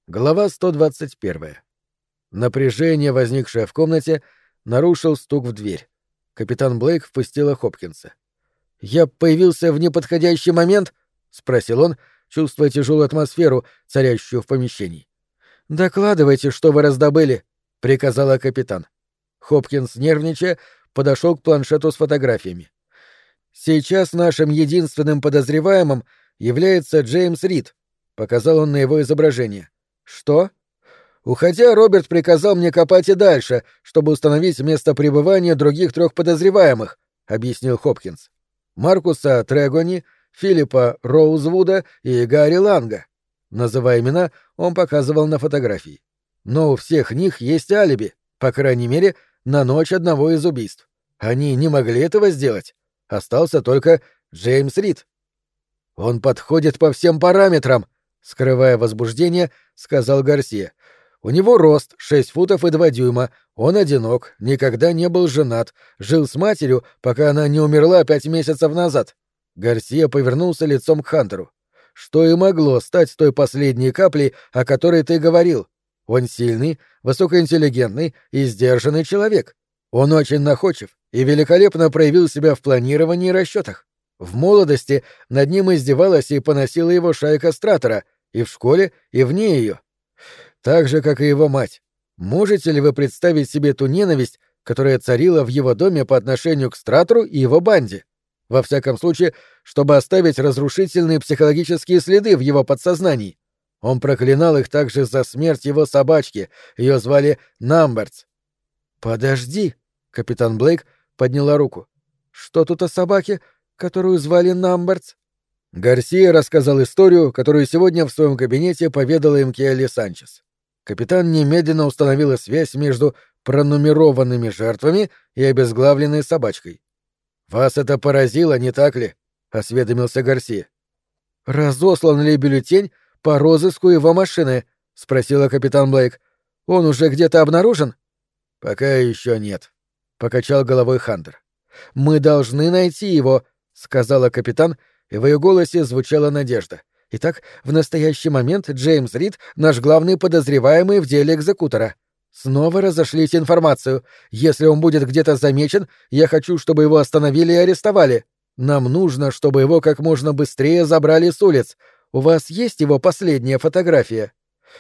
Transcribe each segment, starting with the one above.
Глава 121. Напряжение, возникшее в комнате, нарушил стук в дверь. Капитан Блейк впустила Хопкинса. «Я появился в неподходящий момент?» — спросил он, чувствуя тяжелую атмосферу, царящую в помещении. «Докладывайте, что вы раздобыли», — приказала капитан. Хопкинс, нервничая, подошел к планшету с фотографиями. «Сейчас нашим единственным подозреваемым является Джеймс Рид», — показал он на его изображение. «Что?» «Уходя, Роберт приказал мне копать и дальше, чтобы установить место пребывания других 3 подозреваемых», — объяснил Хопкинс. «Маркуса Трегони, Филиппа Роузвуда и Гарри Ланга». Называя имена, он показывал на фотографии. «Но у всех них есть алиби, по крайней мере, на ночь одного из убийств. Они не могли этого сделать. Остался только Джеймс Рид». «Он подходит по всем параметрам», — скрывая возбуждение, сказал Гарсия. «У него рост 6 футов и 2 дюйма, он одинок, никогда не был женат, жил с матерью, пока она не умерла 5 месяцев назад». Гарсия повернулся лицом к Хантеру. «Что и могло стать той последней каплей, о которой ты говорил? Он сильный, высокоинтеллигентный и сдержанный человек. Он очень находчив и великолепно проявил себя в планировании и расчетах. В молодости над ним издевалась и поносила его шайка Стратора, и в школе, и вне ее. Так же, как и его мать. Можете ли вы представить себе ту ненависть, которая царила в его доме по отношению к Стратору и его банде? Во всяком случае, чтобы оставить разрушительные психологические следы в его подсознании. Он проклинал их также за смерть его собачки, ее звали Намбертс. «Подожди», — капитан Блейк подняла руку. «Что тут о собаке, которую звали Намбертс?» Гарсия рассказал историю, которую сегодня в своем кабинете поведала им Келли Санчес. Капитан немедленно установила связь между пронумерованными жертвами и обезглавленной собачкой. «Вас это поразило, не так ли?» — осведомился Гарсия. «Разослан ли бюллетень по розыску его машины?» — спросила капитан Блейк. «Он уже где-то обнаружен?» «Пока еще нет», — покачал головой Хантер. «Мы должны найти его», — сказала капитан, и в ее голосе звучала надежда. «Итак, в настоящий момент Джеймс Рид — наш главный подозреваемый в деле экзекутора. Снова разошлите информацию. Если он будет где-то замечен, я хочу, чтобы его остановили и арестовали. Нам нужно, чтобы его как можно быстрее забрали с улиц. У вас есть его последняя фотография?»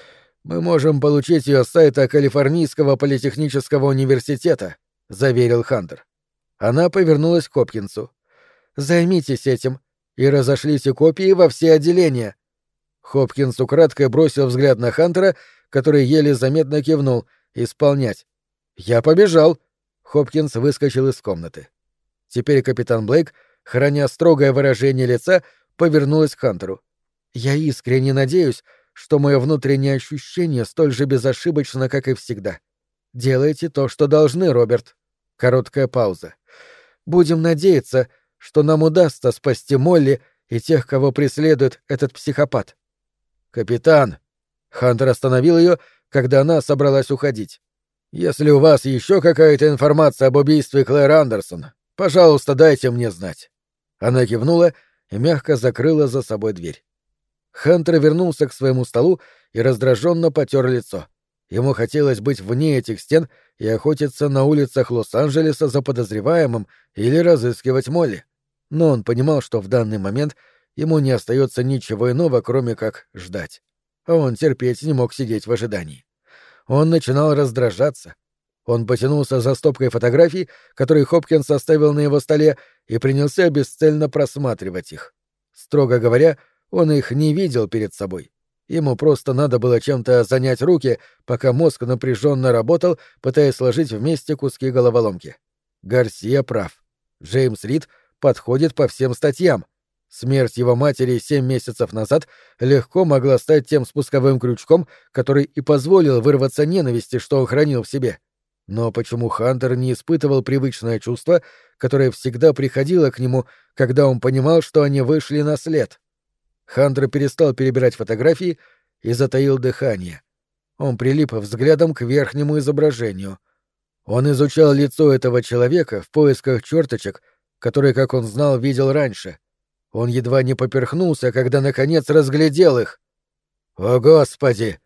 «Мы можем получить ее с сайта Калифорнийского политехнического университета», — заверил Хантер. Она повернулась к Хопкинсу. «Займитесь этим и разошлите копии во все отделения». Хопкинс украдкой бросил взгляд на Хантера, который еле заметно кивнул. «Исполнять». «Я побежал». Хопкинс выскочил из комнаты. Теперь капитан Блейк, храня строгое выражение лица, повернулась к Хантеру. «Я искренне надеюсь, что мое внутреннее ощущение столь же безошибочно, как и всегда. Делайте то, что должны, Роберт». Короткая пауза. «Будем надеяться, что нам удастся спасти Молли и тех, кого преследует этот психопат». «Капитан!» Хантер остановил ее, когда она собралась уходить. «Если у вас еще какая-то информация об убийстве Клэр Андерсон, пожалуйста, дайте мне знать». Она кивнула и мягко закрыла за собой дверь. Хантер вернулся к своему столу и раздраженно потер лицо. Ему хотелось быть вне этих стен и охотиться на улицах Лос-Анджелеса за подозреваемым или разыскивать Молли. Но он понимал, что в данный момент ему не остается ничего иного, кроме как ждать. А он терпеть не мог сидеть в ожидании. Он начинал раздражаться. Он потянулся за стопкой фотографий, которые Хопкинс оставил на его столе, и принялся бесцельно просматривать их. Строго говоря, он их не видел перед собой. Ему просто надо было чем-то занять руки, пока мозг напряженно работал, пытаясь сложить вместе куски головоломки. Гарсия прав. Джеймс Рид подходит по всем статьям. Смерть его матери 7 месяцев назад легко могла стать тем спусковым крючком, который и позволил вырваться ненависти, что он хранил в себе. Но почему Хантер не испытывал привычное чувство, которое всегда приходило к нему, когда он понимал, что они вышли на след? Хантер перестал перебирать фотографии и затаил дыхание. Он прилип взглядом к верхнему изображению. Он изучал лицо этого человека в поисках черточек, которые, как он знал, видел раньше. Он едва не поперхнулся, когда наконец разглядел их. «О, Господи!»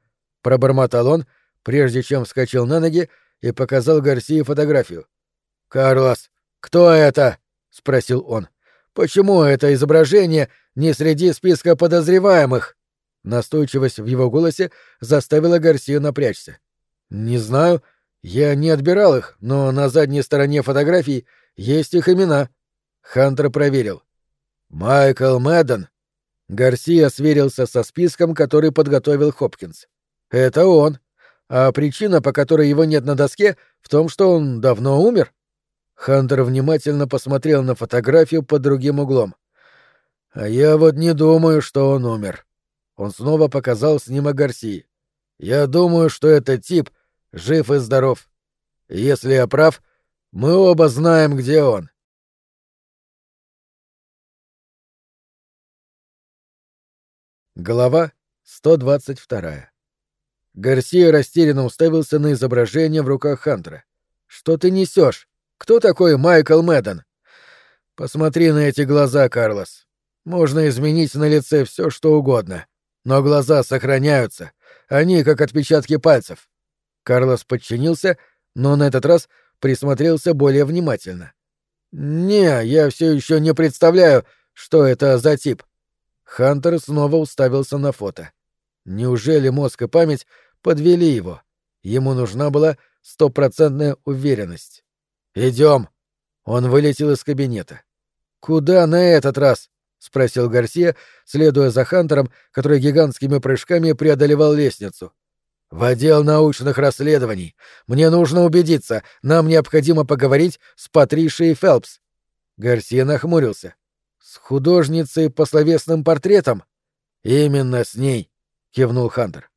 пробормотал он, прежде чем вскочил на ноги и показал Гарсии фотографию. «Карлос, кто это?» — спросил он. «Почему это изображение не среди списка подозреваемых?» Настойчивость в его голосе заставила Гарсию напрячься. «Не знаю. Я не отбирал их, но на задней стороне фотографий есть их имена». Хантер проверил. «Майкл Мэдден». Гарсия сверился со списком, который подготовил Хопкинс. «Это он. А причина, по которой его нет на доске, в том, что он давно умер?» Хантер внимательно посмотрел на фотографию под другим углом. «А я вот не думаю, что он умер». Он снова показал снимок Гарсии. «Я думаю, что этот тип жив и здоров. Если я прав, мы оба знаем, где он». Глава 122. Гарсия растерянно уставился на изображение в руках Хантера. «Что ты несешь? Кто такой Майкл Мэдден?» «Посмотри на эти глаза, Карлос. Можно изменить на лице все, что угодно. Но глаза сохраняются. Они как отпечатки пальцев». Карлос подчинился, но на этот раз присмотрелся более внимательно. «Не, я все еще не представляю, что это за тип». Хантер снова уставился на фото. Неужели мозг и память подвели его? Ему нужна была стопроцентная уверенность. «Идем!» Он вылетел из кабинета. «Куда на этот раз?» — спросил Гарсия, следуя за Хантером, который гигантскими прыжками преодолевал лестницу. «В отдел научных расследований. Мне нужно убедиться, нам необходимо поговорить с Патришией Фелпс». Гарсия нахмурился. «С художницей по словесным портретам?» «Именно с ней», — кивнул Хантер.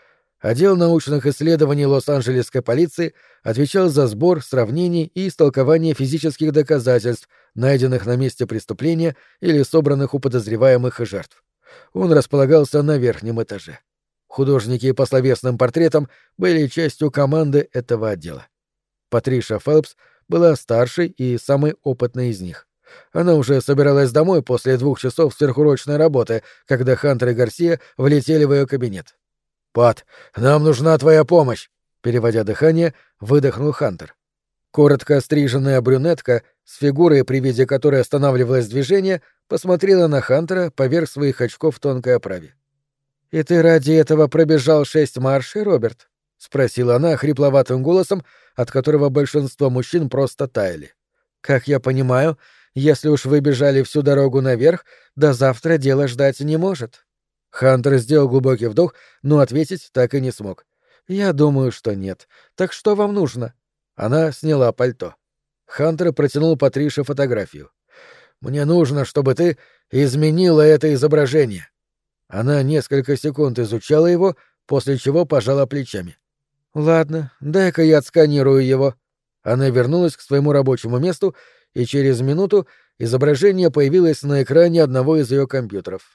Отдел научных исследований Лос-Анджелесской полиции отвечал за сбор, сравнение и истолкование физических доказательств, найденных на месте преступления или собранных у подозреваемых и жертв. Он располагался на верхнем этаже. Художники по словесным портретам были частью команды этого отдела. Патриша Фелпс была старшей и самой опытной из них. Она уже собиралась домой после 2 часов сверхурочной работы, когда Хантер и Гарсия влетели в ее кабинет. «Пат, нам нужна твоя помощь!» — переводя дыхание, выдохнул Хантер. Коротко стриженная брюнетка, с фигурой, при виде которой останавливалось движение, посмотрела на Хантера поверх своих очков в тонкой оправе. «И ты ради этого пробежал 6 маршей, Роберт?» — спросила она хрипловатым голосом, от которого большинство мужчин просто таяли. «Как я понимаю, если уж вы бежали всю дорогу наверх, до завтра дело ждать не может». Хантер сделал глубокий вдох, но ответить так и не смог. «Я думаю, что нет. Так что вам нужно?» Она сняла пальто. Хантер протянул Патрише фотографию. «Мне нужно, чтобы ты изменила это изображение». Она несколько секунд изучала его, после чего пожала плечами. «Ладно, дай-ка я отсканирую его». Она вернулась к своему рабочему месту, и через минуту изображение появилось на экране одного из ее компьютеров.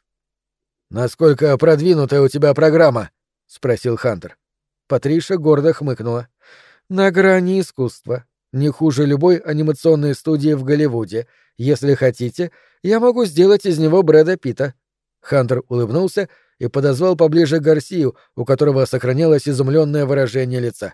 «Насколько продвинутая у тебя программа?» — спросил Хантер. Патриша гордо хмыкнула. «На грани искусства. Не хуже любой анимационной студии в Голливуде. Если хотите, я могу сделать из него Брэда Питта». Хантер улыбнулся и подозвал поближе Гарсию, у которого сохранялось изумленное выражение лица.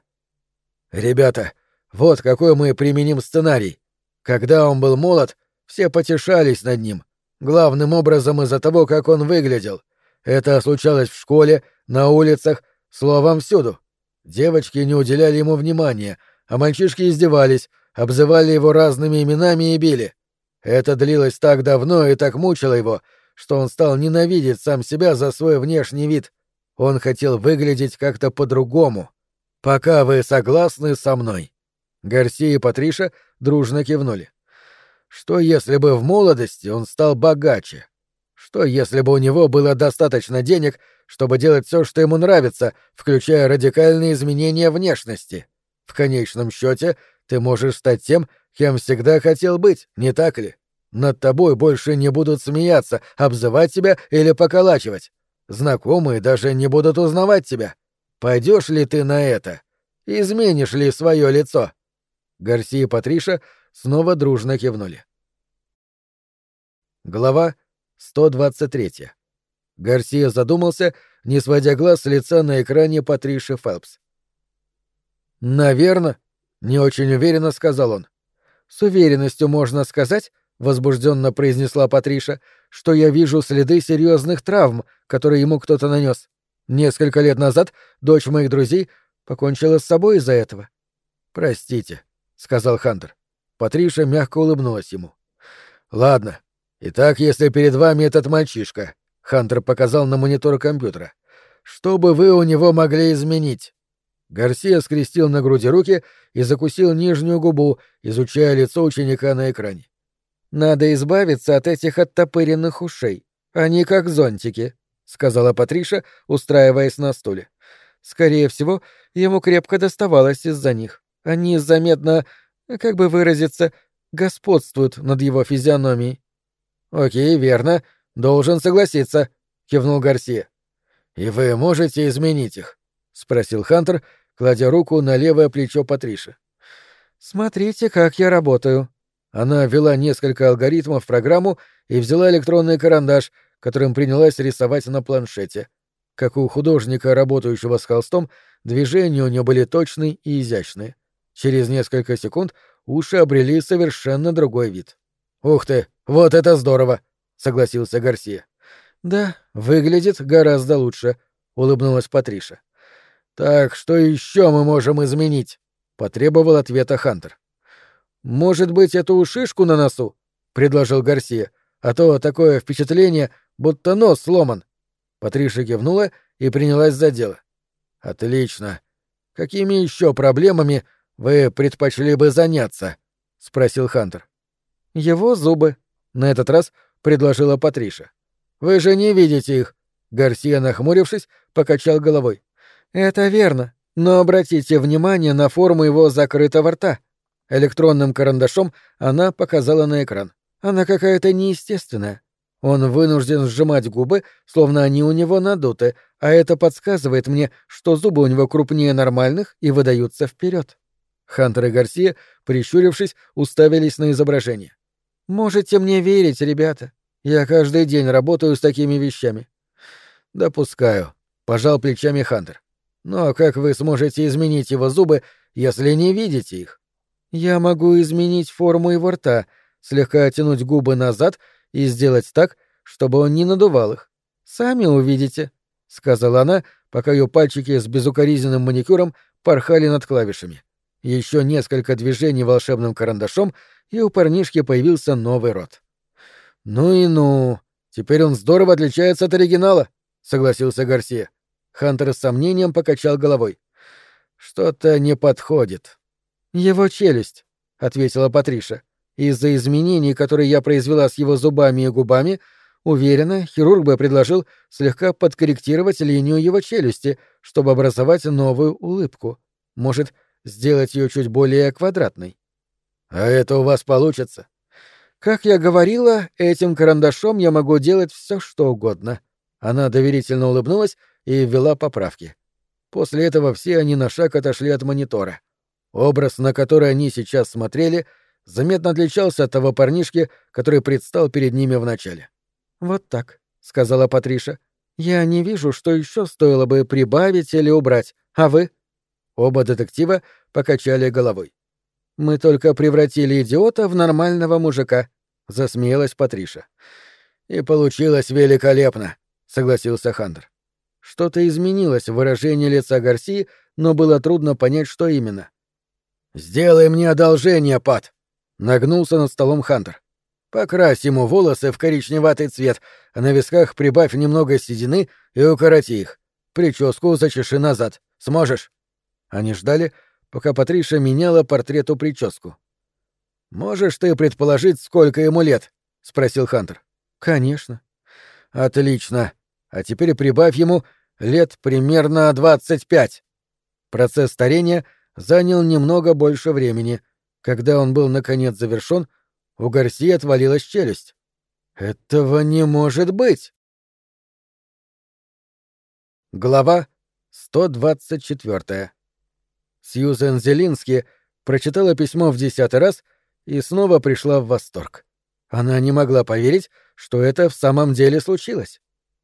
«Ребята, вот какой мы применим сценарий. Когда он был молод, все потешались над ним. Главным образом из-за того, как он выглядел. Это случалось в школе, на улицах, словом, всюду. Девочки не уделяли ему внимания, а мальчишки издевались, обзывали его разными именами и били. Это длилось так давно и так мучило его, что он стал ненавидеть сам себя за свой внешний вид. Он хотел выглядеть как-то по-другому. Пока вы согласны со мной?» Гарсия и Патриша дружно кивнули. «Что если бы в молодости он стал богаче? Что если бы у него было достаточно денег, чтобы делать все, что ему нравится, включая радикальные изменения внешности? В конечном счете, ты можешь стать тем, кем всегда хотел быть, не так ли? Над тобой больше не будут смеяться, обзывать тебя или поколачивать. Знакомые даже не будут узнавать тебя. Пойдешь ли ты на это? Изменишь ли свое лицо?» Гарсия и Патриша снова дружно кивнули. Глава 123. Гарсия задумался, не сводя глаз с лица на экране Патриши Фелпс. «Наверно», — не очень уверенно сказал он. «С уверенностью можно сказать, — возбужденно произнесла Патриша, — что я вижу следы серьезных травм, которые ему кто-то нанес. Несколько лет назад дочь моих друзей покончила с собой из-за этого». «Простите», — сказал Хантер. Патриша мягко улыбнулась ему. «Ладно. Итак, если перед вами этот мальчишка», — Хантер показал на монитор компьютера, — «что бы вы у него могли изменить?» Гарсия скрестил на груди руки и закусил нижнюю губу, изучая лицо ученика на экране. «Надо избавиться от этих оттопыренных ушей. Они как зонтики», — сказала Патриша, устраиваясь на стуле. «Скорее всего, ему крепко доставалось из-за них. Они заметно, как бы выразиться, господствуют над его физиономией». «Окей, верно. Должен согласиться», — кивнул Гарсия. «И вы можете изменить их?» — спросил Хантер, кладя руку на левое плечо Патриши. «Смотрите, как я работаю». Она ввела несколько алгоритмов в программу и взяла электронный карандаш, которым принялась рисовать на планшете. Как у художника, работающего с холстом, движения у нее были точные и изящные. Через несколько секунд уши обрели совершенно другой вид. «Ух ты, вот это здорово!» — согласился Гарсия. «Да, выглядит гораздо лучше», — улыбнулась Патриша. «Так, что еще мы можем изменить?» — потребовал ответа Хантер. «Может быть, эту шишку на носу?» — предложил Гарсия. «А то такое впечатление, будто нос сломан». Патриша кивнула и принялась за дело. «Отлично. Какими еще проблемами вы предпочли бы заняться?» — спросил Хантер. «Его зубы», — на этот раз предложила Патриша. «Вы же не видите их», — Гарсия, нахмурившись, покачал головой. «Это верно, но обратите внимание на форму его закрытого рта». Электронным карандашом она показала на экран. Она какая-то неестественная. Он вынужден сжимать губы, словно они у него надуты, а это подсказывает мне, что зубы у него крупнее нормальных и выдаются вперед. Хантер и Гарсия, прищурившись, уставились на изображение. «Можете мне верить, ребята. Я каждый день работаю с такими вещами». «Допускаю», — пожал плечами Хантер. «Но как вы сможете изменить его зубы, если не видите их?» «Я могу изменить форму его рта, слегка оттянуть губы назад и сделать так, чтобы он не надувал их. Сами увидите», — сказала она, пока ее пальчики с безукоризненным маникюром порхали над клавишами. Еще несколько движений волшебным карандашом, и у парнишки появился новый рот. «Ну и ну, теперь он здорово отличается от оригинала», — согласился Гарсия. Хантер с сомнением покачал головой. «Что-то не подходит». «Его челюсть», — ответила Патриша. «Из-за изменений, которые я произвела с его зубами и губами, уверена, хирург бы предложил слегка подкорректировать линию его челюсти, чтобы образовать новую улыбку. Может, сделать ее чуть более квадратной». «А это у вас получится?» «Как я говорила, этим карандашом я могу делать все, что угодно». Она доверительно улыбнулась и ввела поправки. После этого все они на шаг отошли от монитора. Образ, на который они сейчас смотрели, заметно отличался от того парнишки, который предстал перед ними вначале. «Вот так», — сказала Патриша. «Я не вижу, что еще стоило бы прибавить или убрать. А вы?» Оба детектива покачали головой. «Мы только превратили идиота в нормального мужика», — засмеялась Патриша. «И получилось великолепно», — согласился Хантер. Что-то изменилось в выражении лица Гарсии, но было трудно понять, что именно. «Сделай мне одолжение, Пат!» — нагнулся над столом Хантер. «Покрась ему волосы в коричневатый цвет, а на висках прибавь немного седины и укороти их. Прическу зачеши назад. Сможешь?» Они ждали, пока Патриша меняла портрету прическу. «Можешь ты предположить, сколько ему лет?» — спросил Хантер. «Конечно». «Отлично. А теперь прибавь ему лет примерно 25. Процесс старения занял немного больше времени. Когда он был наконец завершен, у Гарсии отвалилась челюсть. «Этого не может быть!» Глава 124. Сьюзен Зелински прочитала письмо в 10-й раз и снова пришла в восторг. Она не могла поверить, что это в самом деле случилось.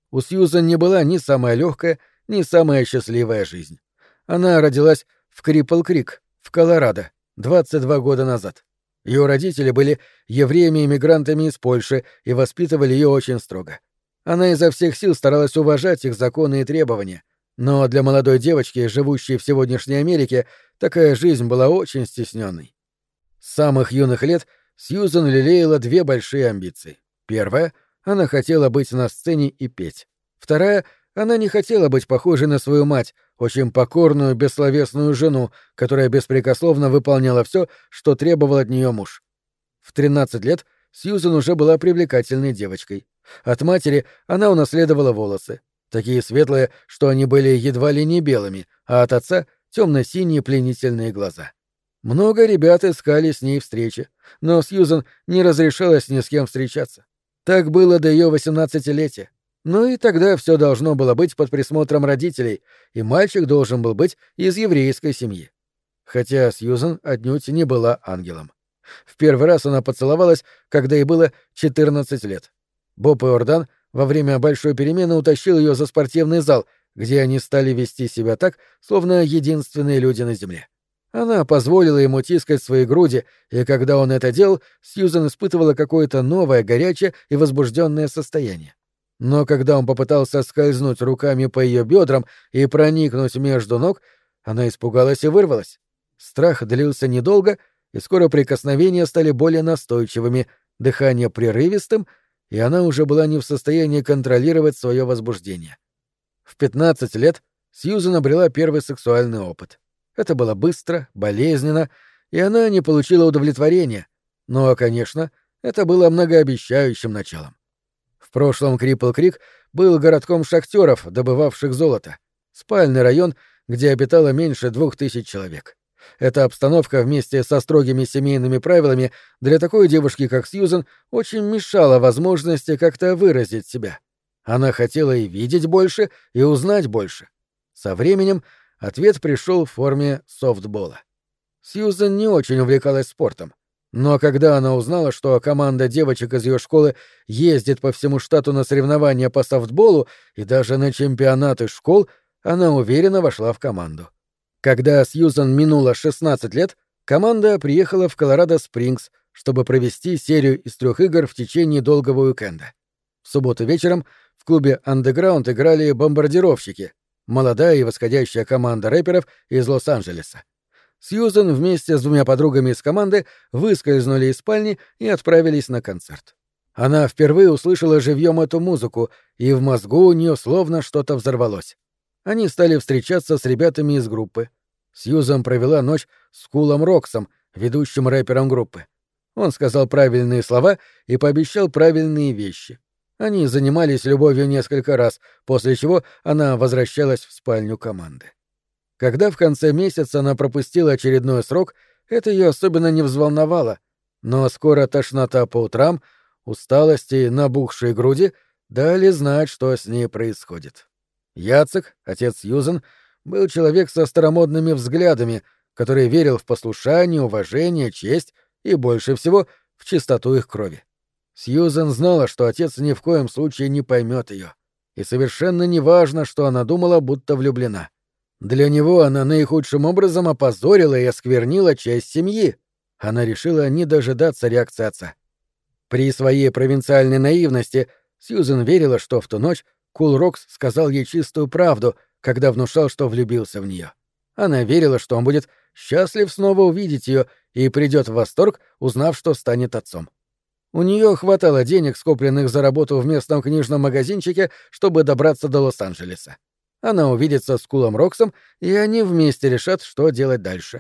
У Сьюзан не была ни самая легкая, ни самая счастливая жизнь. Она родилась в Крипл-Крик, в Колорадо, 22 года назад. Ее родители были евреями-иммигрантами из Польши и воспитывали ее очень строго. Она изо всех сил старалась уважать их законы и требования, но для молодой девочки, живущей в сегодняшней Америке, такая жизнь была очень стесненной. С самых юных лет Сьюзан лелеяла две большие амбиции. Первая — она хотела быть на сцене и петь. Вторая — она не хотела быть похожей на свою мать, очень покорную, бессловесную жену, которая беспрекословно выполняла все, что требовал от нее муж. В 13 лет Сьюзан уже была привлекательной девочкой. От матери она унаследовала волосы, такие светлые, что они были едва ли не белыми, а от отца — темно-синие пленительные глаза. Много ребят искали с ней встречи, но Сьюзан не разрешалась ни с кем встречаться. Так было до ее 18-летия. Ну и тогда все должно было быть под присмотром родителей, и мальчик должен был быть из еврейской семьи. Хотя Сьюзан отнюдь не была ангелом. В первый раз она поцеловалась, когда ей было 14 лет. Боб Иордан во время большой перемены утащил ее за спортивный зал, где они стали вести себя так, словно единственные люди на земле. Она позволила ему тискать свои груди, и когда он это делал, Сьюзан испытывала какое-то новое, горячее и возбужденное состояние. Но когда он попытался скользнуть руками по ее бедрам и проникнуть между ног, она испугалась и вырвалась. Страх длился недолго, и скоро прикосновения стали более настойчивыми, дыхание прерывистым, и она уже была не в состоянии контролировать свое возбуждение. В 15 лет Сьюзан обрела первый сексуальный опыт. Это было быстро, болезненно, и она не получила удовлетворения, но, конечно, это было многообещающим началом. В прошлом Крипл-Крик был городком шахтеров, добывавших золото, спальный район, где обитало меньше 2000 человек. Эта обстановка вместе со строгими семейными правилами для такой девушки, как Сьюзан, очень мешала возможности как-то выразить себя. Она хотела и видеть больше, и узнать больше. Со временем ответ пришел в форме софтбола. Сьюзан не очень увлекалась спортом, но когда она узнала, что команда девочек из ее школы ездит по всему штату на соревнования по софтболу и даже на чемпионаты школ, она уверенно вошла в команду. Когда Сьюзан минуло 16 лет, команда приехала в Колорадо-Спрингс, чтобы провести серию из 3 игр в течение долгого уикенда. В субботу вечером в клубе «Андеграунд» играли «Бомбардировщики», молодая и восходящая команда рэперов из Лос-Анджелеса. Сьюзан вместе с 2 подругами из команды выскользнули из спальни и отправились на концерт. Она впервые услышала живьем эту музыку, и в мозгу у нее словно что-то взорвалось. Они стали встречаться с ребятами из группы. Сьюзан провела ночь с Кулом Роксом, ведущим рэпером группы. Он сказал правильные слова и пообещал правильные вещи. Они занимались любовью несколько раз, после чего она возвращалась в спальню команды. Когда в конце месяца она пропустила очередной срок, это ее особенно не взволновало, но скоро тошнота по утрам, усталость и набухшие груди дали знать, что с ней происходит. Яцек, отец Сьюзан, был человек со старомодными взглядами, который верил в послушание, уважение, честь и, больше всего, в чистоту их крови. Сьюзан знала, что отец ни в коем случае не поймет ее, и совершенно не важно, что она думала, будто влюблена. Для него она наихудшим образом опозорила и осквернила честь семьи. Она решила не дожидаться реакции отца. При своей провинциальной наивности Сьюзан верила, что в ту ночь Кул Рокс сказал ей чистую правду, когда внушал, что влюбился в нее. Она верила, что он будет счастлив снова увидеть ее и придет в восторг, узнав, что станет отцом. У нее хватало денег, скопленных за работу в местном книжном магазинчике, чтобы добраться до Лос-Анджелеса. Она увидится с Кулом Роксом, и они вместе решат, что делать дальше.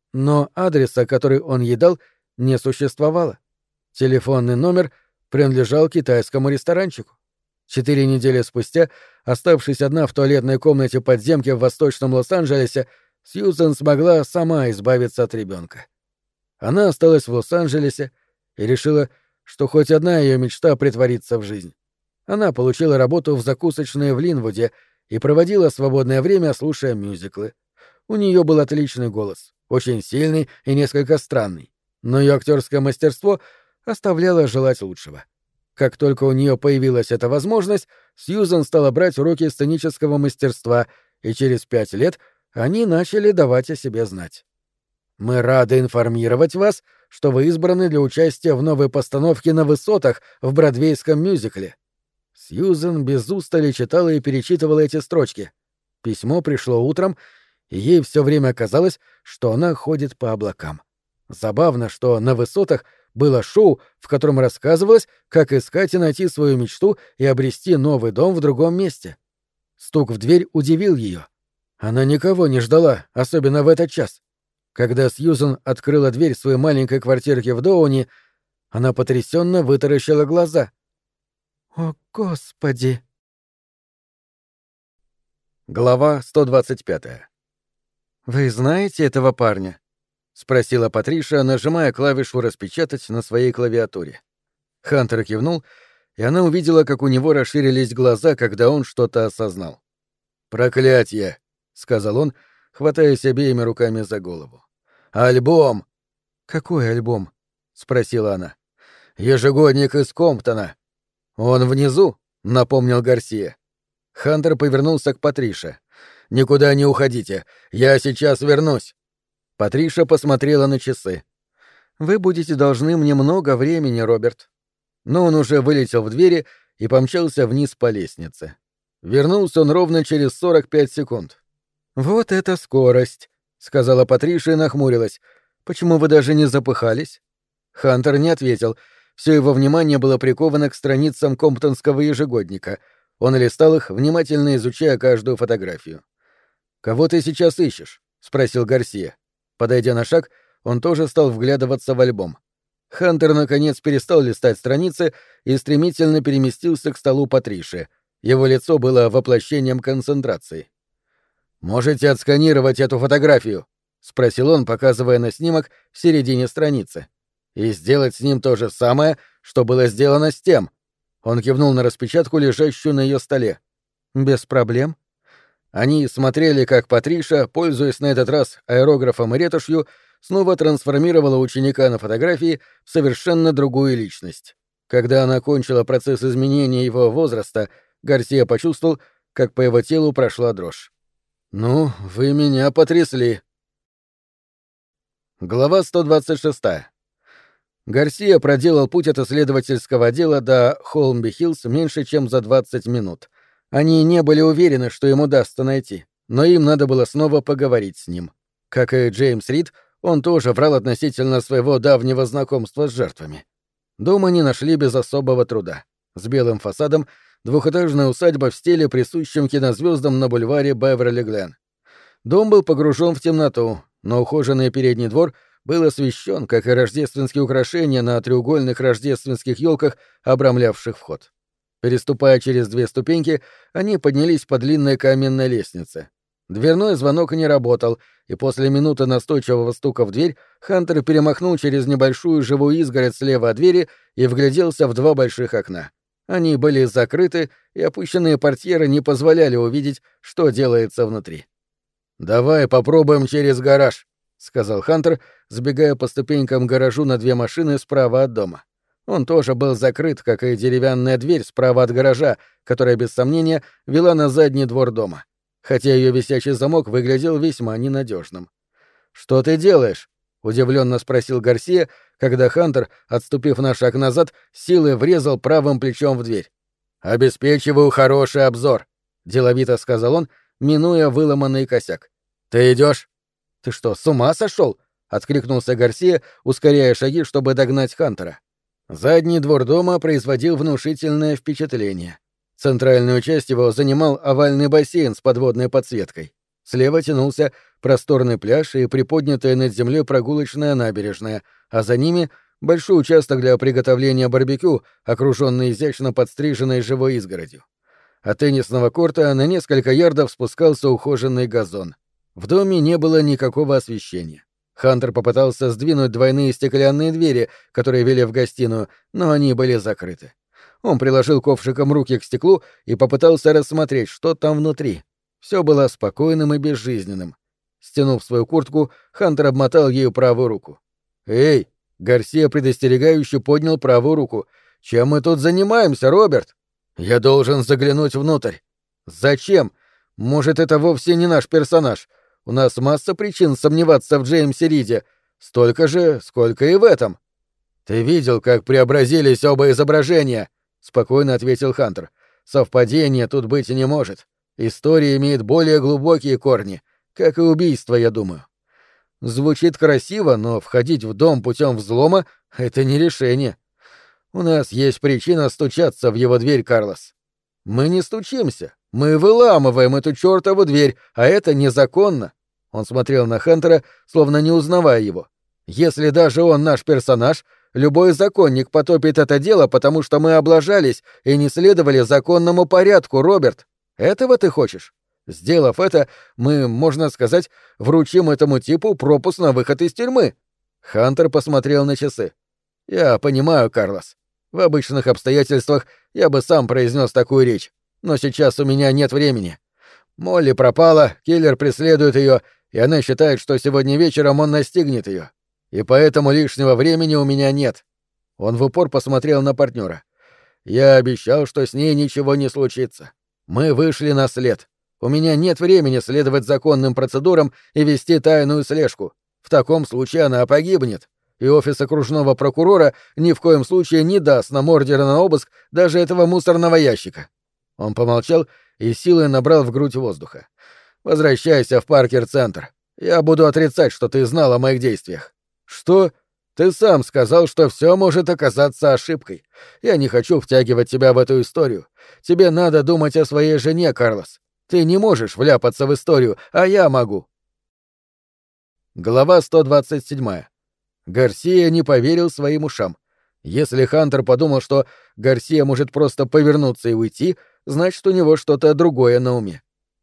Но адреса, который он ей дал, не существовало. Телефонный номер принадлежал китайскому ресторанчику. 4 недели спустя, оставшись одна в туалетной комнате подземки в восточном Лос-Анджелесе, Сьюзан смогла сама избавиться от ребенка. Она осталась в Лос-Анджелесе и решила, что хоть одна ее мечта притворится в жизнь. Она получила работу в закусочной в Линвуде и проводила свободное время, слушая мюзиклы. У нее был отличный голос, очень сильный и несколько странный, но ее актерское мастерство оставляло желать лучшего. Как только у нее появилась эта возможность, Сьюзан стала брать уроки сценического мастерства, и через 5 лет они начали давать о себе знать. «Мы рады информировать вас, что вы избраны для участия в новой постановке «На высотах» в бродвейском мюзикле». Сьюзен без устали читала и перечитывала эти строчки. Письмо пришло утром, и ей все время казалось, что она ходит по облакам. Забавно, что «На высотах» было шоу, в котором рассказывалось, как искать и найти свою мечту и обрести новый дом в другом месте. Стук в дверь удивил ее. Она никого не ждала, особенно в этот час. Когда Сьюзен открыла дверь своей маленькой квартирки в Доуни, она потрясенно вытаращила глаза. «О, Господи!» Глава 125. «Вы знаете этого парня?» — спросила Патриша, нажимая клавишу «Распечатать» на своей клавиатуре. Хантер кивнул, и она увидела, как у него расширились глаза, когда он что-то осознал. «Проклятье!» — сказал он, хватаясь обеими руками за голову. «Альбом!» «Какой альбом?» — спросила она. «Ежегодник из Комптона». «Он внизу», — напомнил Гарсия. Хантер повернулся к Патрише. «Никуда не уходите. Я сейчас вернусь». Патриша посмотрела на часы. «Вы будете должны мне много времени, Роберт». Но он уже вылетел в двери и помчался вниз по лестнице. Вернулся он ровно через 45 секунд. «Вот это скорость», — сказала Патриша и нахмурилась. «Почему вы даже не запыхались?» Хантер не ответил. Все его внимание было приковано к страницам комптонского ежегодника. Он листал их, внимательно изучая каждую фотографию. «Кого ты сейчас ищешь?» — спросил Гарсия. Подойдя на шаг, он тоже стал вглядываться в альбом. Хантер, наконец, перестал листать страницы и стремительно переместился к столу Патриши. Его лицо было воплощением концентрации. «Можете отсканировать эту фотографию?» — спросил он, показывая на снимок в середине страницы. «И сделать с ним то же самое, что было сделано с тем». Он кивнул на распечатку, лежащую на ее столе. «Без проблем». Они смотрели, как Патриша, пользуясь на этот раз аэрографом и ретушью, снова трансформировала ученика на фотографии в совершенно другую личность. Когда она кончила процесс изменения его возраста, Гарсия почувствовал, как по его телу прошла дрожь. «Ну, вы меня потрясли». Глава 126. Гарсия проделал путь от исследовательского отдела до Холмби-Хиллз меньше, чем за 20 минут. Они не были уверены, что им удастся найти, но им надо было снова поговорить с ним. Как и Джеймс Рид, он тоже врал относительно своего давнего знакомства с жертвами. Дом они нашли без особого труда. С белым фасадом, двухэтажная усадьба в стиле, присущем кинозвездам на бульваре Беверли-Гленн. Дом был погружен в темноту, но ухоженный передний двор был освещен, как и рождественские украшения на треугольных рождественских елках, обрамлявших вход. Переступая через 2 ступеньки, они поднялись по длинной каменной лестнице. Дверной звонок не работал, и после минуты настойчивого стука в дверь Хантер перемахнул через небольшую живую изгородь слева от двери и вгляделся в 2 больших окна. Они были закрыты, и опущенные портьеры не позволяли увидеть, что делается внутри. «Давай попробуем через гараж», — сказал Хантер, сбегая по ступенькам к гаражу на 2 машины справа от дома. Он тоже был закрыт, как и деревянная дверь справа от гаража, которая, без сомнения, вела на задний двор дома, хотя ее висячий замок выглядел весьма ненадежным. «Что ты делаешь?» — удивленно спросил Гарсия, когда Хантер, отступив на шаг назад, силой врезал правым плечом в дверь. «Обеспечиваю хороший обзор», — деловито сказал он, минуя выломанный косяк. «Ты идешь?» «Ты что, с ума сошел?» — откликнулся Гарсия, ускоряя шаги, чтобы догнать Хантера. Задний двор дома производил внушительное впечатление. Центральную часть его занимал овальный бассейн с подводной подсветкой. Слева тянулся просторный пляж и приподнятая над землей прогулочная набережная, а за ними — большой участок для приготовления барбекю, окруженный изящно подстриженной живой изгородью. От теннисного корта на несколько ярдов спускался ухоженный газон. В доме не было никакого освещения. Хантер попытался сдвинуть двойные стеклянные двери, которые вели в гостиную, но они были закрыты. Он приложил ковшиком руки к стеклу и попытался рассмотреть, что там внутри. Все было спокойным и безжизненным. Стянув свою куртку, Хантер обмотал ею правую руку. «Эй!» — Гарсия предостерегающе поднял правую руку. Чем мы тут занимаемся, Роберт? Я должен заглянуть внутрь. Зачем? Может, это вовсе не наш персонаж. У нас масса причин сомневаться в Джеймсе Риде. Столько же, сколько и в этом. Ты видел, как преобразились оба изображения? Спокойно ответил Хантер. Совпадения тут быть не может. История имеет более глубокие корни, как и убийство, я думаю. Звучит красиво, но входить в дом путем взлома — это не решение. У нас есть причина стучаться в его дверь, Карлос. Мы не стучимся, мы выламываем эту чёртову дверь, а это незаконно. Он смотрел на Хантера, словно не узнавая его. Если даже он наш персонаж, любой законник потопит это дело, потому что мы облажались и не следовали законному порядку, Роберт. Этого ты хочешь? Сделав это, мы, можно сказать, вручим этому типу пропуск на выход из тюрьмы. Хантер посмотрел на часы. Я понимаю, Карлос. В обычных обстоятельствах я бы сам произнес такую речь, но сейчас у меня нет времени. Молли пропала, киллер преследует ее, и она считает, что сегодня вечером он настигнет ее. И поэтому лишнего времени у меня нет. Он в упор посмотрел на партнера. Я обещал, что с ней ничего не случится. Мы вышли на след. У меня нет времени следовать законным процедурам и вести тайную слежку. В таком случае она погибнет. И офис окружного прокурора ни в коем случае не даст нам ордера на обыск даже этого мусорного ящика. Он помолчал и силой набрал в грудь воздуха. Возвращайся в Паркер-центр. Я буду отрицать, что ты знал о моих действиях. Что? Ты сам сказал, что все может оказаться ошибкой. Я не хочу втягивать тебя в эту историю. Тебе надо думать о своей жене, Карлос. Ты не можешь вляпаться в историю, а я могу. Глава 127. Гарсия не поверил своим ушам. Если Хантер подумал, что Гарсия может просто повернуться и уйти, значит, у него что-то другое на уме.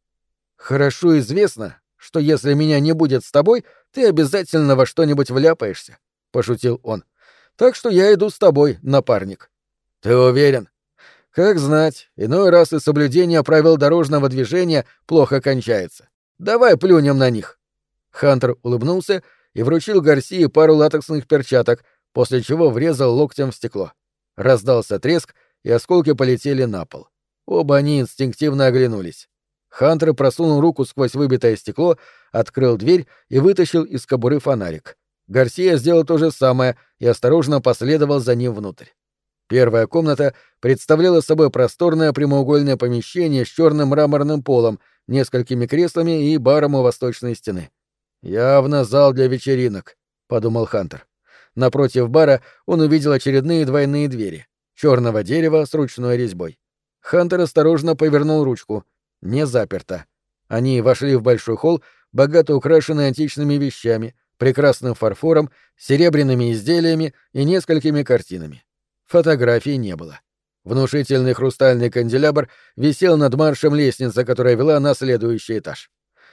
«Хорошо известно, что если меня не будет с тобой, ты обязательно во что-нибудь вляпаешься», — пошутил он. «Так что я иду с тобой, напарник». «Ты уверен?» «Как знать, иной раз и соблюдение правил дорожного движения плохо кончается. Давай плюнем на них». Хантер улыбнулся и вручил Гарсии пару латексных перчаток, после чего врезал локтем в стекло. Раздался треск, и осколки полетели на пол. Оба они инстинктивно оглянулись. Хантер просунул руку сквозь выбитое стекло, открыл дверь и вытащил из кобуры фонарик. Гарсия сделал то же самое и осторожно последовал за ним внутрь. Первая комната представляла собой просторное прямоугольное помещение с черным мраморным полом, несколькими креслами и баром у восточной стены. «Явно зал для вечеринок», — подумал Хантер. Напротив бара он увидел очередные двойные двери, черного дерева с ручной резьбой. Хантер осторожно повернул ручку. Не заперто. Они вошли в большой холл, богато украшенный античными вещами, прекрасным фарфором, серебряными изделиями и несколькими картинами. Фотографий не было. Внушительный хрустальный канделябр висел над маршем лестницы, которая вела на следующий этаж.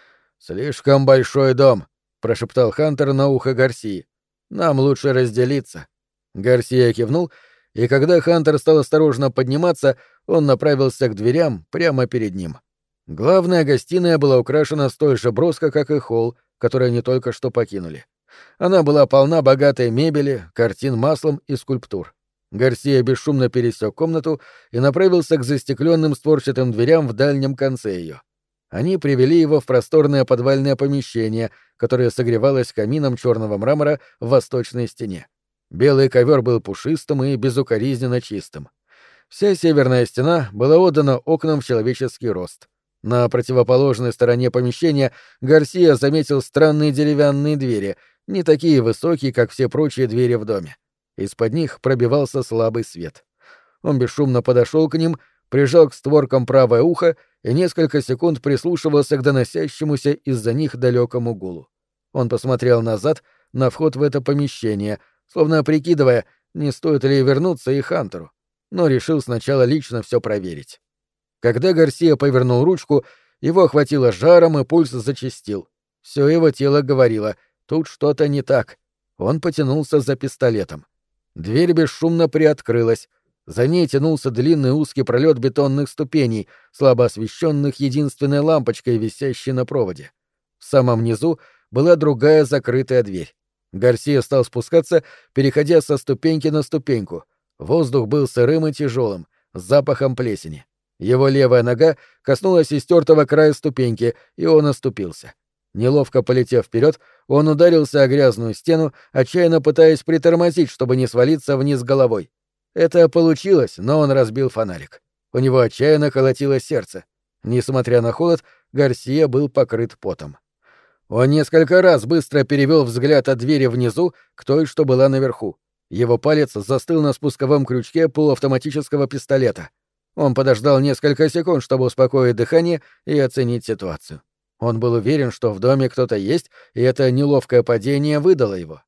«Слишком большой дом», — прошептал Хантер на ухо Гарсии. «Нам лучше разделиться». Гарсия кивнул, и когда Хантер стал осторожно подниматься, он направился к дверям прямо перед ним. Главная гостиная была украшена столь же броско, как и холл, который они только что покинули. Она была полна богатой мебели, картин маслом и скульптур. Гарсия бесшумно пересек комнату и направился к застекленным створчатым дверям в дальнем конце ее. Они привели его в просторное подвальное помещение, которое согревалось камином черного мрамора в восточной стене. Белый ковер был пушистым и безукоризненно чистым. Вся северная стена была отдана окнам в человеческий рост. На противоположной стороне помещения Гарсия заметил странные деревянные двери, не такие высокие, как все прочие двери в доме. Из-под них пробивался слабый свет. Он бесшумно подошел к ним, прижал к створкам правое ухо и несколько секунд прислушивался к доносящемуся из-за них далекому гулу. Он посмотрел назад, на вход в это помещение, словно прикидывая, не стоит ли вернуться и Хантеру, но решил сначала лично все проверить. Когда Гарсия повернул ручку, его охватило жаром и пульс зачастил. Все его тело говорило: тут что-то не так. Он потянулся за пистолетом. Дверь бесшумно приоткрылась. За ней тянулся длинный узкий пролет бетонных ступеней, слабо освещенных единственной лампочкой, висящей на проводе. В самом низу была другая закрытая дверь. Гарсия стал спускаться, переходя со ступеньки на ступеньку. Воздух был сырым и тяжелым, с запахом плесени. Его левая нога коснулась истертого края ступеньки, и он оступился. Неловко полетев вперед, он ударился о грязную стену, отчаянно пытаясь притормозить, чтобы не свалиться вниз головой. Это получилось, но он разбил фонарик. У него отчаянно колотилось сердце. Несмотря на холод, Гарсия был покрыт потом. Он несколько раз быстро перевел взгляд от двери внизу к той, что была наверху. Его палец застыл на спусковом крючке полуавтоматического пистолета. Он подождал несколько секунд, чтобы успокоить дыхание и оценить ситуацию. Он был уверен, что в доме кто-то есть, и это неловкое падение выдало его.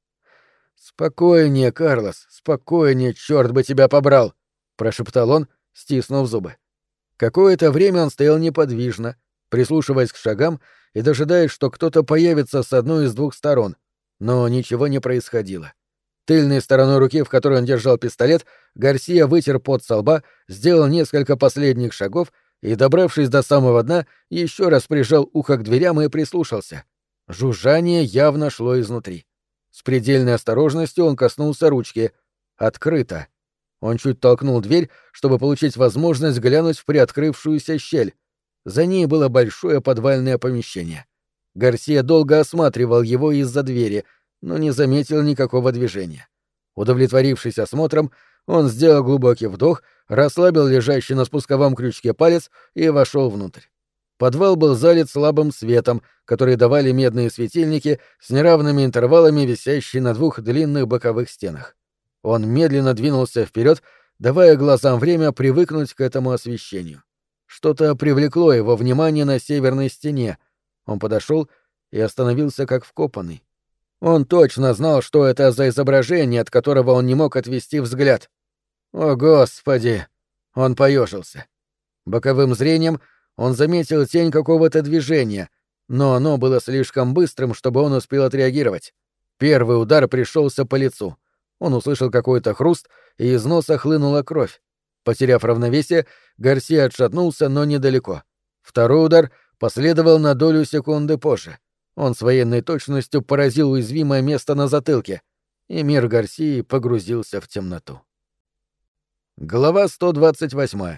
«Спокойнее, Карлос, спокойнее, черт бы тебя побрал!» — прошептал он, стиснув зубы. Какое-то время он стоял неподвижно, прислушиваясь к шагам и дожидаясь, что кто-то появится с одной из двух сторон, но ничего не происходило. Тыльной стороной руки, в которой он держал пистолет, Гарсия вытер пот со лба, сделал несколько последних шагов и, добравшись до самого дна, еще раз прижал ухо к дверям и прислушался. Жужжание явно шло изнутри. С предельной осторожностью он коснулся ручки. Открыто. Он чуть толкнул дверь, чтобы получить возможность глянуть в приоткрывшуюся щель. За ней было большое подвальное помещение. Гарсия долго осматривал его из-за двери, но не заметил никакого движения. Удовлетворившись осмотром, он сделал глубокий вдох, расслабил лежащий на спусковом крючке палец и вошел внутрь. Подвал был залит слабым светом, который давали медные светильники с неравными интервалами, висящие на двух длинных боковых стенах. Он медленно двинулся вперед, давая глазам время привыкнуть к этому освещению. Что-то привлекло его внимание на северной стене. Он подошел и остановился как вкопанный. Он точно знал, что это за изображение, от которого он не мог отвести взгляд. О, Господи! Он поежился. Боковым зрением он заметил тень какого-то движения, но оно было слишком быстрым, чтобы он успел отреагировать. Первый удар пришелся по лицу. Он услышал какой-то хруст, и из носа хлынула кровь. Потеряв равновесие, Гарсия отшатнулся, но недалеко. Второй удар последовал на долю секунды позже. Он с военной точностью поразил уязвимое место на затылке, и мир Гарсии погрузился в темноту. Глава 128.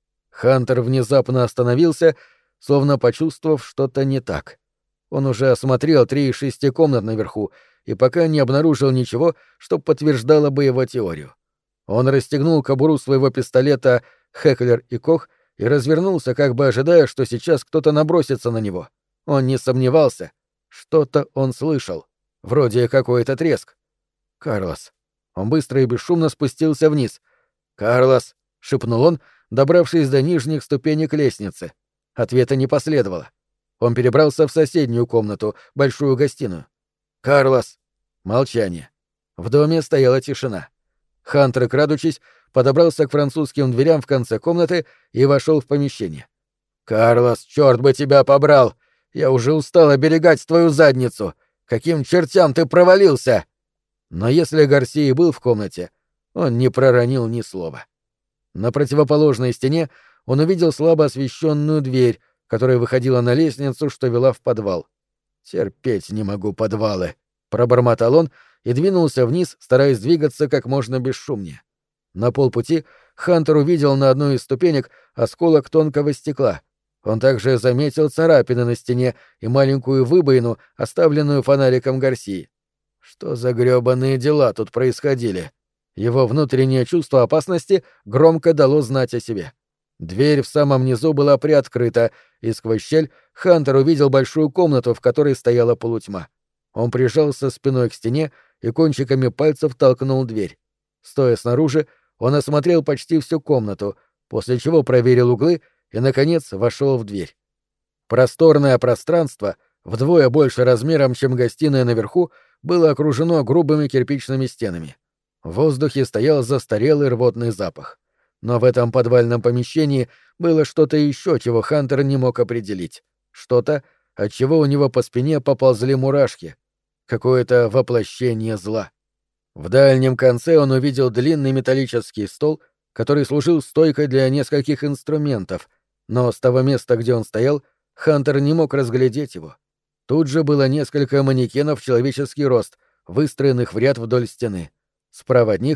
Хантер внезапно остановился, словно почувствовав что-то не так. Он уже осмотрел 3 из 6 комнат наверху и пока не обнаружил ничего, что подтверждало бы его теорию. Он расстегнул кобуру своего пистолета «Хеклер и Кох» и развернулся, как бы ожидая, что сейчас кто-то набросится на него. Он не сомневался. Что-то он слышал. Вроде какой-то треск. «Карлос». Он быстро и бесшумно спустился вниз. «Карлос», — шепнул он, добравшись до нижних ступенек лестницы. Ответа не последовало. Он перебрался в соседнюю комнату, большую гостиную. «Карлос». Молчание. В доме стояла тишина. Хантер, крадучись, подобрался к французским дверям в конце комнаты и вошел в помещение. «Карлос, черт бы тебя побрал! Я уже устал оберегать твою задницу! Каким чертям ты провалился!» Но если Гарсия был в комнате, он не проронил ни слова. На противоположной стене он увидел слабо освещенную дверь, которая выходила на лестницу, что вела в подвал. «Терпеть не могу подвалы», — пробормотал он и двинулся вниз, стараясь двигаться как можно бесшумнее. На полпути Хантер увидел на одной из ступенек осколок тонкого стекла. Он также заметил царапины на стене и маленькую выбоину, оставленную фонариком Гарсии. Что за грёбаные дела тут происходили? Его внутреннее чувство опасности громко дало знать о себе. Дверь в самом низу была приоткрыта, и сквозь щель Хантер увидел большую комнату, в которой стояла полутьма. Он прижался спиной к стене и кончиками пальцев толкнул дверь. Стоя снаружи, он осмотрел почти всю комнату, после чего проверил углы и, наконец, вошел в дверь. Просторное пространство, вдвое больше размером, чем гостиная наверху, было окружено грубыми кирпичными стенами. В воздухе стоял застарелый рвотный запах. Но в этом подвальном помещении было что-то еще, чего Хантер не мог определить. Что-то, от чего у него по спине поползли мурашки. Какое-то воплощение зла. В дальнем конце он увидел длинный металлический стол, который служил стойкой для нескольких инструментов, но с того места, где он стоял, Хантер не мог разглядеть его. Тут же было несколько манекенов в человеческий рост, выстроенных в ряд вдоль стены. Справа от них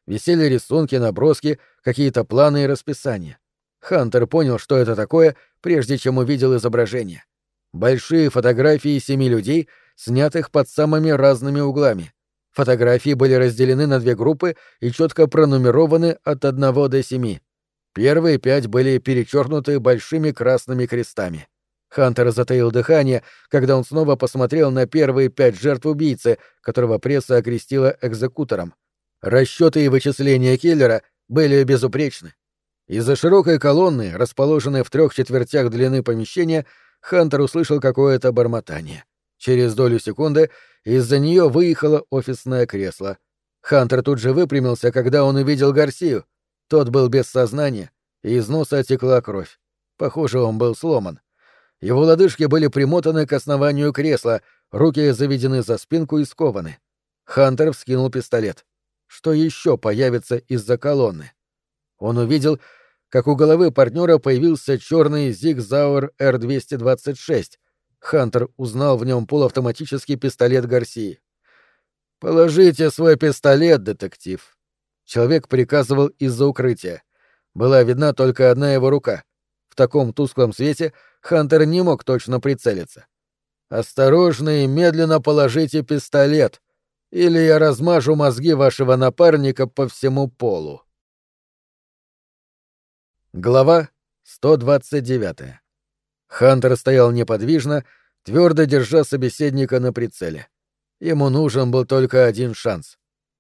Висели рисунки, наброски, какие-то планы и расписания. Хантер понял, что это такое, прежде чем увидел изображение. Большие фотографии 7 людей, снятых под самыми разными углами. Фотографии были разделены на 2 группы и четко пронумерованы от 1 до 7. Первые 5 были перечеркнуты большими красными крестами. Хантер затаил дыхание, когда он снова посмотрел на первые 5 жертв убийцы, которого пресса окрестила экзекутором. Расчеты и вычисления киллера были безупречны. Из-за широкой колонны, расположенной в 3/4 длины помещения, Хантер услышал какое-то бормотание. Через долю секунды из-за нее выехало офисное кресло. Хантер тут же выпрямился, когда он увидел Гарсию. Тот был без сознания, и из носа текла кровь. Похоже, он был сломан. Его лодыжки были примотаны к основанию кресла, руки заведены за спинку и скованы. Хантер вскинул пистолет. Что еще появится из-за колонны? Он увидел, как у головы партнера появился черный Zig Zauer R226. Хантер узнал в нем полуавтоматический пистолет Гарсии. «Положите свой пистолет, детектив». Человек приказывал из-за укрытия. Была видна только одна его рука. В таком тусклом свете Хантер не мог точно прицелиться. «Осторожно и медленно положите пистолет, или я размажу мозги вашего напарника по всему полу». Глава 129. Хантер стоял неподвижно, твердо держа собеседника на прицеле. Ему нужен был только один шанс.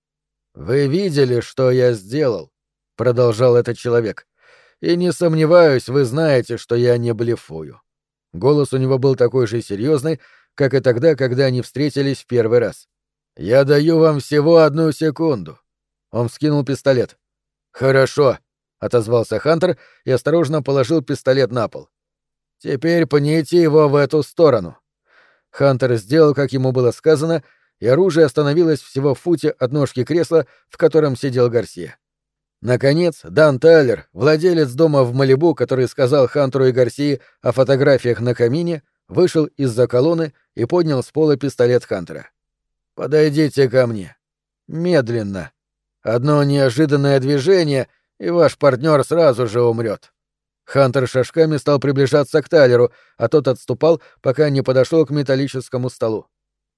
«Вы видели, что я сделал?» — продолжал этот человек. «И не сомневаюсь, вы знаете, что я не блефую». Голос у него был такой же серьезный, как и тогда, когда они встретились в первый раз. «Я даю вам всего 1 секунду». Он вскинул пистолет. «Хорошо», — отозвался Хантер и осторожно положил пистолет на пол. «Теперь пните его в эту сторону». Хантер сделал, как ему было сказано, и оружие остановилось всего в футе от ножки кресла, в котором сидел Гарсия. Наконец, Дан Тайлер, владелец дома в Малибу, который сказал Хантеру и Гарсии о фотографиях на камине, вышел из-за колонны и поднял с пола пистолет Хантера. «Подойдите ко мне. Медленно. Одно неожиданное движение, и ваш партнер сразу же умрет». Хантер шажками стал приближаться к Тайлеру, а тот отступал, пока не подошел к металлическому столу.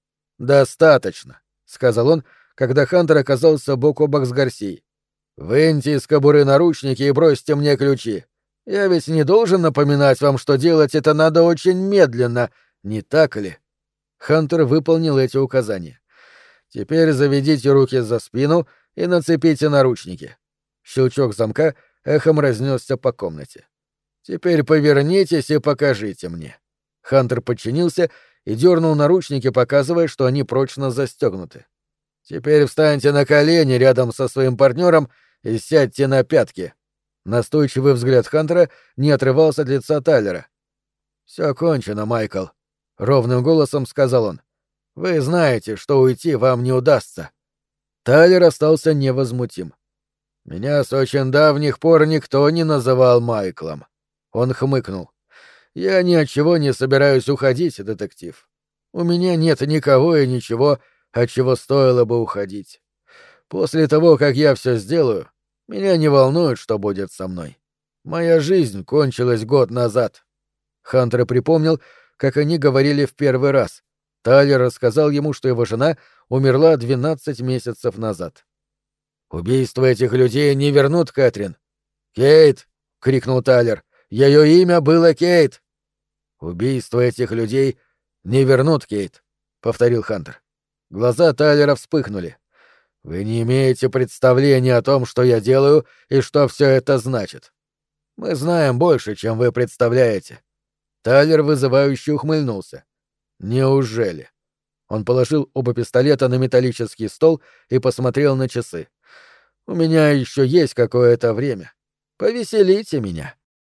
«Достаточно», — сказал он, когда Хантер оказался бок о бок с Гарсией. «Выньте из кобуры наручники и бросьте мне ключи. Я ведь не должен напоминать вам, что делать это надо очень медленно, не так ли?» Хантер выполнил эти указания. «Теперь заведите руки за спину и нацепите наручники». Щелчок замка эхом разнесся по комнате. «Теперь повернитесь и покажите мне». Хантер подчинился и дернул наручники, показывая, что они прочно застегнуты. «Теперь встаньте на колени рядом со своим партнером и сядьте на пятки». Настойчивый взгляд Хантера не отрывался от лица Тайлера. «Все кончено, Майкл», — ровным голосом сказал он. «Вы знаете, что уйти вам не удастся». Тайлер остался невозмутим. «Меня с очень давних пор никто не называл Майклом». Он хмыкнул. «Я ни от чего не собираюсь уходить, детектив. У меня нет никого и ничего, от чего стоило бы уходить. После того, как я все сделаю, меня не волнует, что будет со мной. Моя жизнь кончилась год назад». Хантер припомнил, как они говорили в первый раз. Тайлер рассказал ему, что его жена умерла 12 месяцев назад. «Убийство этих людей не вернут, Кэтрин». «Кейт!» — крикнул Тайлер. «Ее имя было Кейт!» «Убийство этих людей не вернут, Кейт», — повторил Хантер. Глаза Тайлера вспыхнули. «Вы не имеете представления о том, что я делаю и что все это значит. Мы знаем больше, чем вы представляете». Тайлер вызывающе ухмыльнулся. «Неужели?» Он положил оба пистолета на металлический стол и посмотрел на часы. «У меня еще есть какое-то время. Повеселите меня».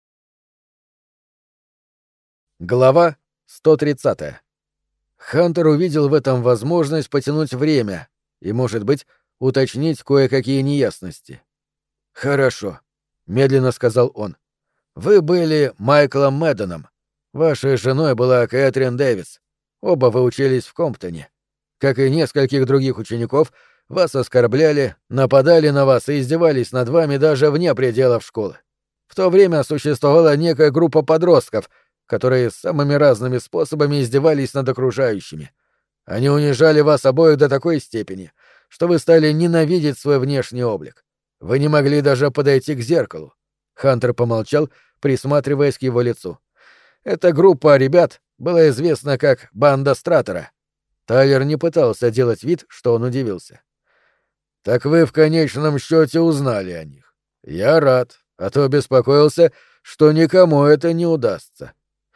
Глава 130. Хантер увидел в этом возможность потянуть время и, может быть, уточнить кое-какие неясности. «Хорошо», — медленно сказал он. «Вы были Майклом Мэдденом. Вашей женой была Кэтрин Дэвис. Оба вы учились в Комптоне. Как и нескольких других учеников, вас оскорбляли, нападали на вас и издевались над вами даже вне пределов школы. В то время существовала некая группа подростков, которые самыми разными способами издевались над окружающими. Они унижали вас обоих до такой степени, что вы стали ненавидеть свой внешний облик. Вы не могли даже подойти к зеркалу. Хантер помолчал, присматриваясь к его лицу. Эта группа ребят была известна как «Банда Стратора». Тайлер не пытался делать вид, что он удивился. «Так вы в конечном счете узнали о них. Я рад, а то беспокоился, что никому это не удастся.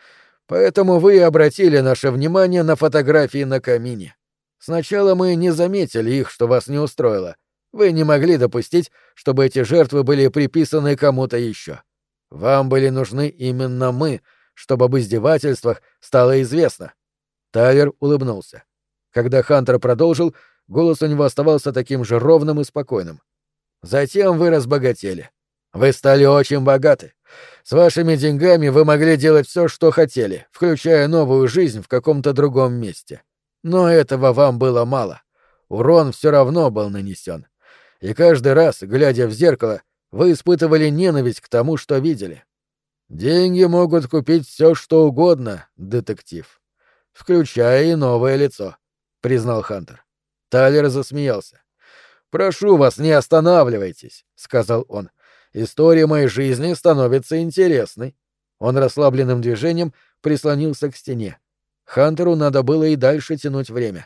Поэтому вы и обратили наше внимание на фотографии на камине. Сначала мы не заметили их, что вас не устроило. Вы не могли допустить, чтобы эти жертвы были приписаны кому-то еще. Вам были нужны именно мы, чтобы об издевательствах стало известно». Тайлер улыбнулся. Когда Хантер продолжил, голос у него оставался таким же ровным и спокойным. «Затем вы разбогатели. Вы стали очень богаты. С вашими деньгами вы могли делать все, что хотели, включая новую жизнь в каком-то другом месте. Но этого вам было мало. Урон все равно был нанесен. И каждый раз, глядя в зеркало, вы испытывали ненависть к тому, что видели. Деньги могут купить все, что угодно, детектив. Включая и новое лицо», — признал Хантер. Тайлер засмеялся. «Прошу вас, не останавливайтесь», — сказал он. «История моей жизни становится интересной». Он расслабленным движением прислонился к стене. Хантеру надо было и дальше тянуть время.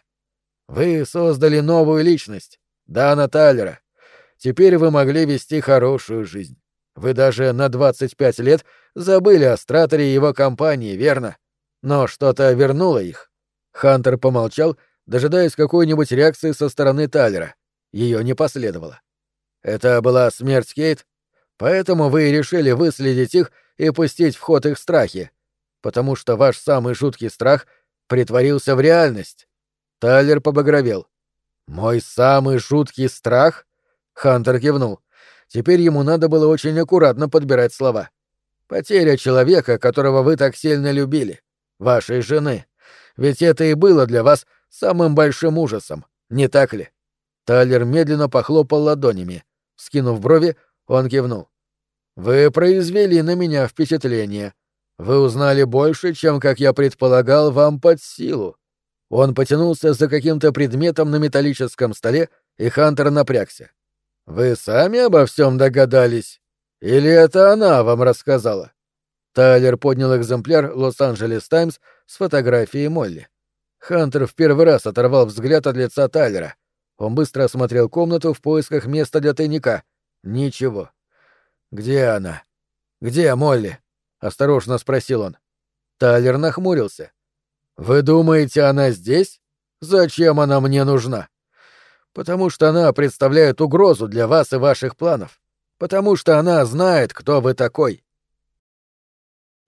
«Вы создали новую личность, Дана Тайлера. Теперь вы могли вести хорошую жизнь. Вы даже на 25 лет забыли о Страторе и его компании, верно? Но что-то вернуло их». Хантер помолчал, дожидаясь какой-нибудь реакции со стороны Тайлера. Ее не последовало. «Это была смерть Кейт? Поэтому вы решили выследить их и пустить в ход их страхи, потому что ваш самый жуткий страх притворился в реальность». Тайлер побагровел. «Мой самый жуткий страх?» Хантер кивнул. Теперь ему надо было очень аккуратно подбирать слова. «Потеря человека, которого вы так сильно любили. Вашей жены. Ведь это и было для вас самым большим ужасом, не так ли?» Тайлер медленно похлопал ладонями. Вскинув брови, он кивнул. «Вы произвели на меня впечатление. Вы узнали больше, чем, как я предполагал, вам под силу». Он потянулся за каким-то предметом на металлическом столе, и Хантер напрягся. «Вы сами обо всем догадались? Или это она вам рассказала?» Тайлер поднял экземпляр «Лос-Анджелес Таймс» с фотографией Молли. Хантер в первый раз оторвал взгляд от лица Тайлера. Он быстро осмотрел комнату в поисках места для тайника. Ничего. «Где она? Где Молли?» — осторожно спросил он. Тайлер нахмурился. «Вы думаете, она здесь? Зачем она мне нужна?» «Потому что она представляет угрозу для вас и ваших планов. Потому что она знает, кто вы такой.